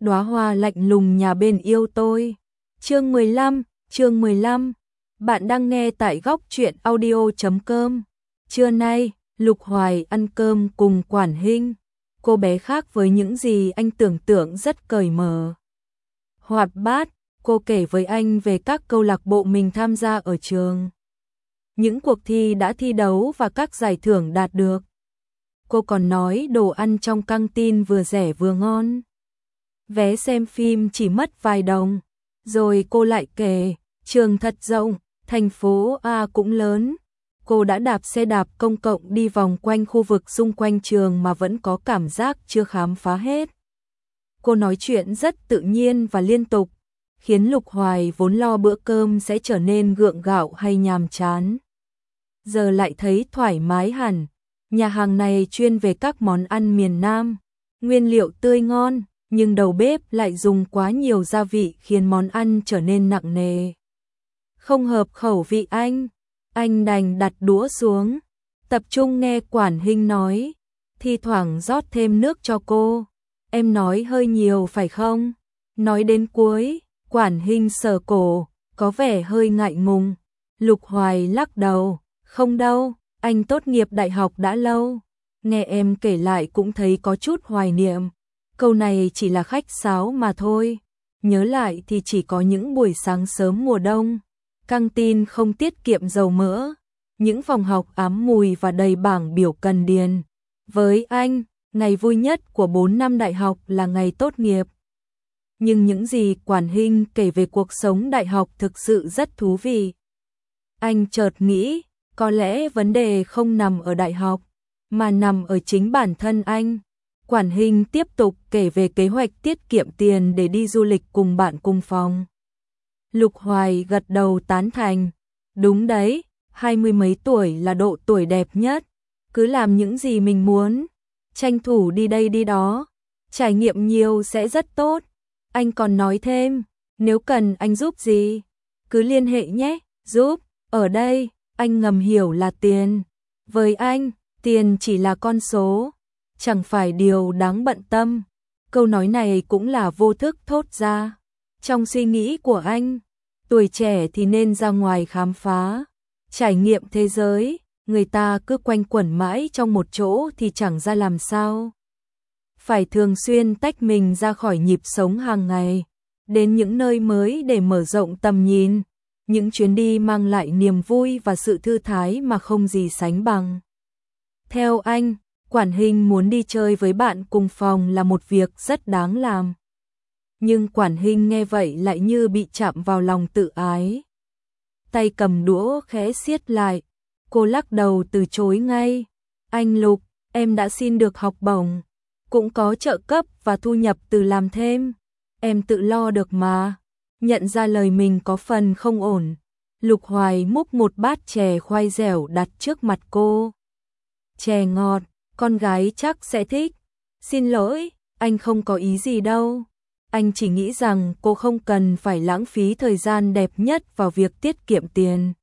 đóa hoa lạnh lùng nhà bên yêu tôi. Chương 15, bạn đang nghe tại góc truyện audio.com. Trưa nay, Lục Hoài ăn cơm cùng Quản Hinh. Cô bé khác với những gì anh tưởng tượng, rất cởi mở, hoạt bát. Cô kể với anh về các câu lạc bộ mình tham gia ở trường, những cuộc thi đã thi đấu và các giải thưởng đạt được. Cô còn nói đồ ăn trong căng tin vừa rẻ vừa ngon, vé xem phim chỉ mất vài đồng. Rồi cô lại kể, trường thật rộng, thành phố A cũng lớn. Cô đã đạp xe đạp công cộng đi vòng quanh khu vực xung quanh trường mà vẫn có cảm giác chưa khám phá hết. Cô nói chuyện rất tự nhiên và liên tục, khiến Lục Hoài vốn lo bữa cơm sẽ trở nên gượng gạo hay nhàm chán, giờ lại thấy thoải mái hẳn. Nhà hàng này chuyên về các món ăn miền Nam, nguyên liệu tươi ngon, nhưng đầu bếp lại dùng quá nhiều gia vị khiến món ăn trở nên nặng nề, không hợp khẩu vị anh đành đặt đũa xuống, tập trung nghe Quản Hinh nói, thi thoảng rót thêm nước cho cô. Em nói hơi nhiều phải không? Nói đến cuối, Quản Hinh sờ cổ, có vẻ hơi ngại ngùng. Lục Hoài lắc đầu, không đâu, anh tốt nghiệp đại học đã lâu. Nghe em kể lại cũng thấy có chút hoài niệm. Câu này chỉ là khách sáo mà thôi. Nhớ lại thì chỉ có những buổi sáng sớm mùa đông, căng tin không tiết kiệm dầu mỡ, những phòng học ám mùi và đầy bảng biểu cần điền. Với anh, ngày vui nhất của 4 năm đại học là ngày tốt nghiệp. Nhưng những gì Quản Hinh kể về cuộc sống đại học thực sự rất thú vị. Anh chợt nghĩ, có lẽ vấn đề không nằm ở đại học, mà nằm ở chính bản thân anh. Quản Hinh tiếp tục kể về kế hoạch tiết kiệm tiền để đi du lịch cùng bạn cùng phòng. Lục Hoài gật đầu tán thành. Đúng đấy, 20 mấy tuổi là độ tuổi đẹp nhất. Cứ làm những gì mình muốn, tranh thủ đi đây đi đó, trải nghiệm nhiều sẽ rất tốt. Anh còn nói thêm, nếu cần anh giúp gì, cứ liên hệ nhé. Giúp, ở đây, anh ngầm hiểu là tiền. Với anh, tiền chỉ là con số, chẳng phải điều đáng bận tâm. Câu nói này cũng là vô thức thốt ra trong suy nghĩ của anh. Tuổi trẻ thì nên ra ngoài khám phá, trải nghiệm thế giới. Người ta cứ quanh quẩn mãi trong một chỗ thì chẳng ra làm sao. Phải thường xuyên tách mình ra khỏi nhịp sống hàng ngày, đến những nơi mới để mở rộng tầm nhìn. Những chuyến đi mang lại niềm vui và sự thư thái mà không gì sánh bằng. Theo anh, Quản Hinh muốn đi chơi với bạn cùng phòng là một việc rất đáng làm. Nhưng Quản Hinh nghe vậy lại như bị chạm vào lòng tự ái. Tay cầm đũa khẽ siết lại, cô lắc đầu từ chối ngay. Anh Lục, em đã xin được học bổng, cũng có trợ cấp và thu nhập từ làm thêm. Em tự lo được mà. Nhận ra lời mình có phần không ổn, Lục Hoài múc một bát chè khoai dẻo đặt trước mặt cô. Chè ngọt, con gái chắc sẽ thích. Xin lỗi, anh không có ý gì đâu. Anh chỉ nghĩ rằng cô không cần phải lãng phí thời gian đẹp nhất vào việc tiết kiệm tiền.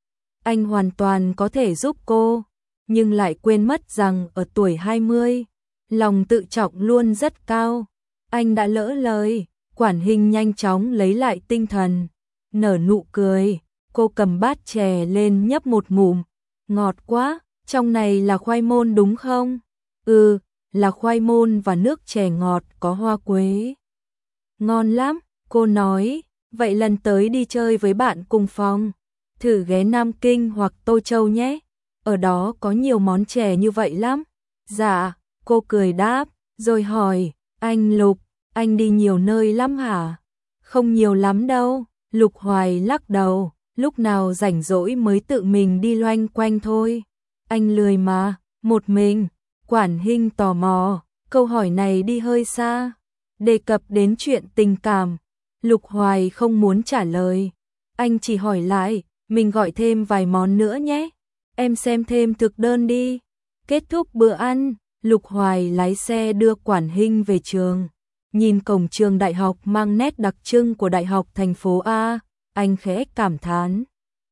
Anh hoàn toàn có thể giúp cô, nhưng lại quên mất rằng ở tuổi 20, lòng tự trọng luôn rất cao. Anh đã lỡ lời. Quản Hinh nhanh chóng lấy lại tinh thần, nở nụ cười. Cô cầm bát chè lên nhấp một ngụm. Ngọt quá, trong này là khoai môn đúng không? Ừ, là khoai môn và nước chè ngọt có hoa quế. Ngon lắm, cô nói. Vậy lần tới đi chơi với bạn cùng phòng, thử ghé Nam Kinh hoặc Tô Châu nhé. Ở đó có nhiều món chè như vậy lắm. Dạ, cô cười đáp, rồi hỏi, anh Lục, anh đi nhiều nơi lắm hả? Không nhiều lắm đâu. Lục Hoài lắc đầu, lúc nào rảnh rỗi mới tự mình đi loanh quanh thôi. Anh lười mà, một mình. Quản Hinh tò mò, câu hỏi này đi hơi xa, đề cập đến chuyện tình cảm. Lục Hoài không muốn trả lời. Anh chỉ hỏi lại, mình gọi thêm vài món nữa nhé. Em xem thêm thực đơn đi. Kết thúc bữa ăn, Lục Hoài lái xe đưa Quản Hinh về trường. Nhìn cổng trường đại học mang nét đặc trưng của đại học thành phố A, anh khẽ cảm thán.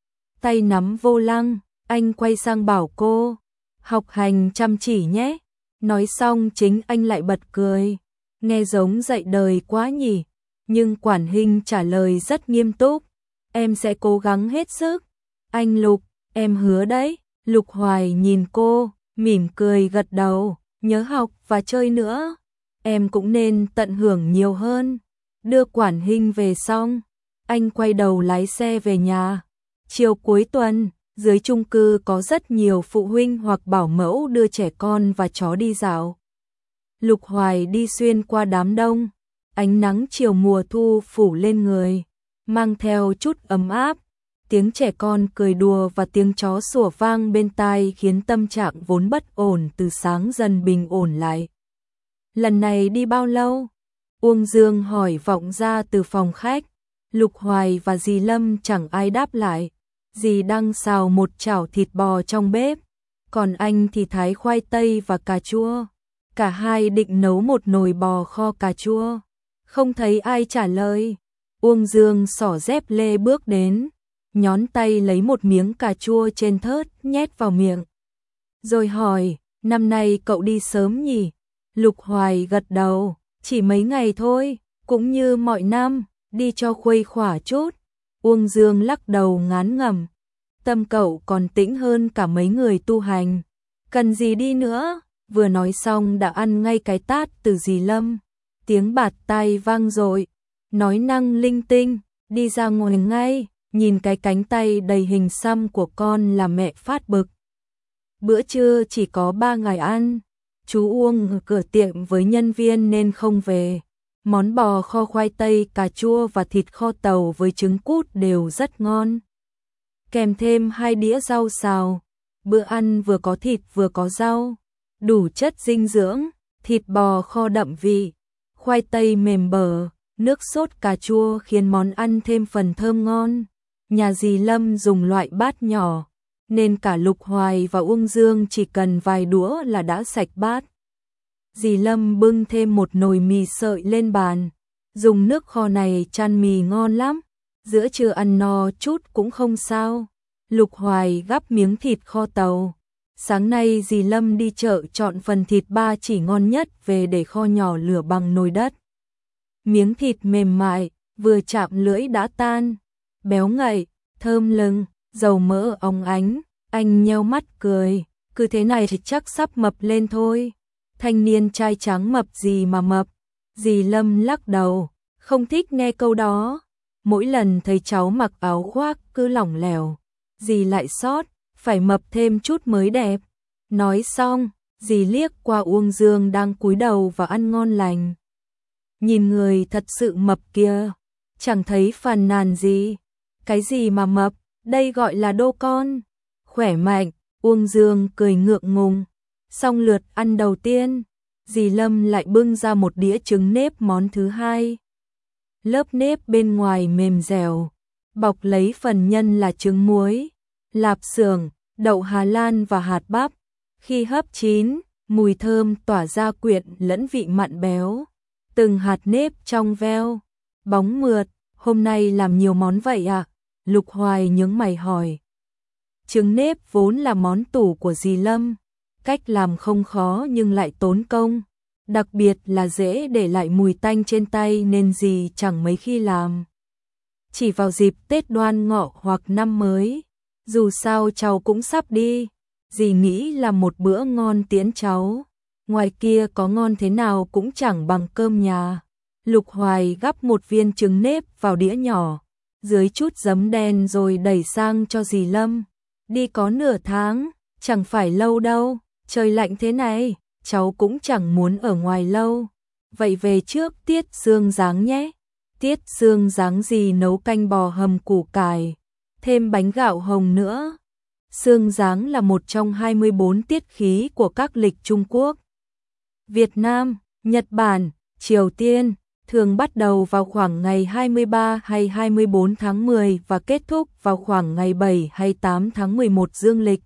Tay nắm vô lăng, anh quay sang bảo cô, học hành chăm chỉ nhé. Nói xong chính anh lại bật cười. nghe giống dạy đời quá nhỉ, nhưng Quản Hinh trả lời rất nghiêm túc, em sẽ cố gắng hết sức. Anh Lục, em hứa đấy. Lục Hoài nhìn cô, mỉm cười gật đầu, nhớ học và chơi nữa. Em cũng nên tận hưởng nhiều hơn. Đưa Quản Hinh về xong, anh quay đầu lái xe về nhà. Chiều cuối tuần, dưới chung cư có rất nhiều phụ huynh hoặc bảo mẫu đưa trẻ con và chó đi dạo. Lục Hoài đi xuyên qua đám đông, ánh nắng chiều mùa thu phủ lên người, mang theo chút ấm áp. Tiếng trẻ con cười đùa và tiếng chó sủa vang bên tai khiến tâm trạng vốn bất ổn từ sáng dần bình ổn lại. Lần này đi bao lâu? Uông Dương hỏi vọng ra từ phòng khách. Lục Hoài và dì Lâm chẳng ai đáp lại. Dì đang xào một chảo thịt bò trong bếp, còn anh thì thái khoai tây và cà chua. Cả hai định nấu một nồi bò kho cà chua. Không thấy ai trả lời. Uông Dương xỏ dép lê bước đến, nhón tay lấy một miếng cà chua trên thớt nhét vào miệng. Rồi hỏi, năm nay cậu đi sớm nhỉ? Lục Hoài gật đầu, chỉ mấy ngày thôi, cũng như mọi năm, đi cho khuây khỏa chút. Uông Dương lắc đầu ngán ngẩm, tâm cậu còn tĩnh hơn cả mấy người tu hành. Cần gì đi nữa? Vừa nói xong đã ăn ngay cái tát từ dì Lâm. Tiếng bạt tai vang dội, nói năng linh tinh, đi ra ngoài ngay. Nhìn cái cánh tay đầy hình xăm của con là mẹ phát bực. Bữa trưa chỉ có 3 ngày ăn. Chú Uông ở cửa tiệm với nhân viên nên không về. Món bò kho khoai tây, cà chua và thịt kho tàu với trứng cút đều rất ngon. Kèm thêm 2 đĩa rau xào. Bữa ăn vừa có thịt vừa có rau, đủ chất dinh dưỡng. Thịt bò kho đậm vị, khoai tây mềm bở, nước sốt cà chua khiến món ăn thêm phần thơm ngon. Nhà dì Lâm dùng loại bát nhỏ, nên cả Lục Hoài và Uông Dương chỉ cần vài đũa là đã sạch bát. Dì Lâm bưng thêm một nồi mì sợi lên bàn, dùng nước kho này chan mì ngon lắm, giữa trưa ăn no chút cũng không sao. Lục Hoài gắp miếng thịt kho tàu. Sáng nay dì Lâm đi chợ chọn phần thịt ba chỉ ngon nhất về để kho nhỏ lửa bằng nồi đất. Miếng thịt mềm mại, vừa chạm lưỡi đã tan, béo ngậy, thơm lừng, dầu mỡ óng ánh. Anh nheo mắt cười, cứ thế này thì chắc sắp mập lên thôi. Thanh niên trai trắng mập gì mà mập. Dì Lâm lắc đầu, không thích nghe câu đó. Mỗi lần thấy cháu mặc áo khoác cứ lỏng lẻo, dì lại sót, phải mập thêm chút mới đẹp. Nói xong, dì liếc qua Uông Dương đang cúi đầu và ăn ngon lành. Nhìn người thật sự mập kia, chẳng thấy phàn nàn gì. Cái gì mà mập, đây gọi là đô con. Khỏe mạnh, Uông Dương cười ngượng ngùng. Xong lượt ăn đầu tiên, dì Lâm lại bưng ra một đĩa trứng nếp món thứ hai. Lớp nếp bên ngoài mềm dẻo, bọc lấy phần nhân là trứng muối, lạp xưởng, đậu Hà Lan và hạt bắp. Khi hấp chín, mùi thơm tỏa ra quyện lẫn vị mặn béo. Từng hạt nếp trong veo, bóng mượt. Hôm nay làm nhiều món vậy à? Lục Hoài nhướng mày hỏi. Trứng nếp vốn là món tủ của dì Lâm. Cách làm không khó nhưng lại tốn công. Đặc biệt là dễ để lại mùi tanh trên tay nên dì chẳng mấy khi làm. Chỉ vào dịp Tết Đoan Ngọ hoặc năm mới. Dù sao cháu cũng sắp đi, dì nghĩ là một bữa ngon tiễn cháu. Ngoài kia có ngon thế nào cũng chẳng bằng cơm nhà. Lục Hoài gắp một viên trứng nếp vào đĩa nhỏ, dưới chút giấm đen rồi đẩy sang cho dì Lâm. Đi có nửa tháng, chẳng phải lâu đâu, trời lạnh thế này, cháu cũng chẳng muốn ở ngoài lâu. Vậy về trước tiết xương ráng nhé. Tiết xương ráng dì nấu canh bò hầm củ cải, thêm bánh gạo hồng nữa. Xương ráng là một trong 24 tiết khí của các lịch Trung Quốc, Việt Nam, Nhật Bản, Triều Tiên, thường bắt đầu vào khoảng ngày 23 hay 24 tháng 10 và kết thúc vào khoảng ngày 7 hay 8 tháng 11 dương lịch.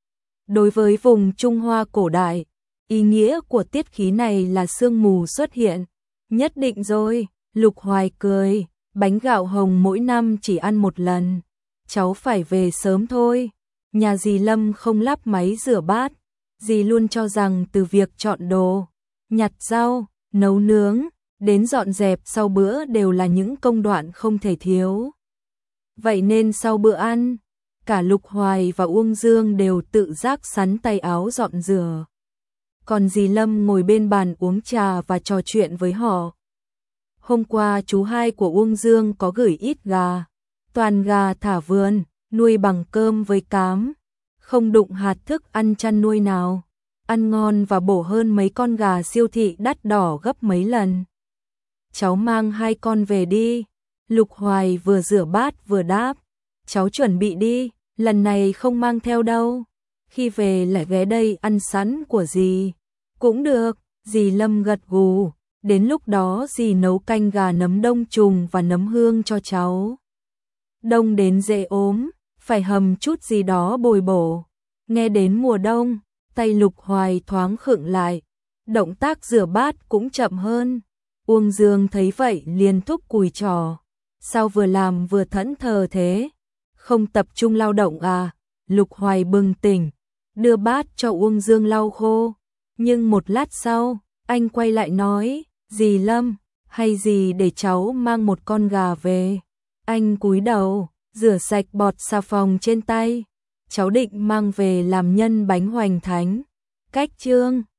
Đối với vùng Trung Hoa cổ đại, ý nghĩa của tiết khí này là sương mù xuất hiện. Nhất định rồi, Lục Hoài cười, bánh gạo hồng mỗi năm chỉ ăn một lần. Cháu phải về sớm thôi. Nhà dì Lâm không lắp máy rửa bát. Dì luôn cho rằng từ việc chọn đồ, nhặt rau, nấu nướng, đến dọn dẹp sau bữa đều là những công đoạn không thể thiếu. Vậy nên sau bữa ăn, cả Lục Hoài và Uông Dương đều tự giác sắn tay áo dọn rửa. Còn dì Lâm ngồi bên bàn uống trà và trò chuyện với họ. Hôm qua chú hai của Uông Dương có gửi ít gà, toàn gà thả vườn, nuôi bằng cơm với cám, không đụng hạt thức ăn chăn nuôi nào, ăn ngon và bổ hơn mấy con gà siêu thị đắt đỏ gấp mấy lần. Cháu mang 2 con về đi. Lục Hoài vừa rửa bát vừa đáp, cháu chuẩn bị đi, lần này không mang theo đâu. Khi về lại ghé đây ăn sẵn của dì. Cũng được, dì Lâm gật gù, đến lúc đó dì nấu canh gà nấm đông trùng và nấm hương cho cháu. Đông đến dễ ốm, phải hầm chút gì đó bồi bổ. Nghe đến mùa đông, tay Lục Hoài thoáng khựng lại, động tác rửa bát cũng chậm hơn. Uông Dương thấy vậy liền thúc cùi trò. Sao vừa làm vừa thẫn thờ thế? Không tập trung lao động à? Lục Hoài bừng tỉnh, đưa bát cho Uông Dương lau khô. Nhưng một lát sau, anh quay lại nói, dì Lâm, hay dì để cháu mang một con gà về. Anh cúi đầu, rửa sạch bọt xà phòng trên tay. Cháu định mang về làm nhân bánh hoành thánh. Cách chương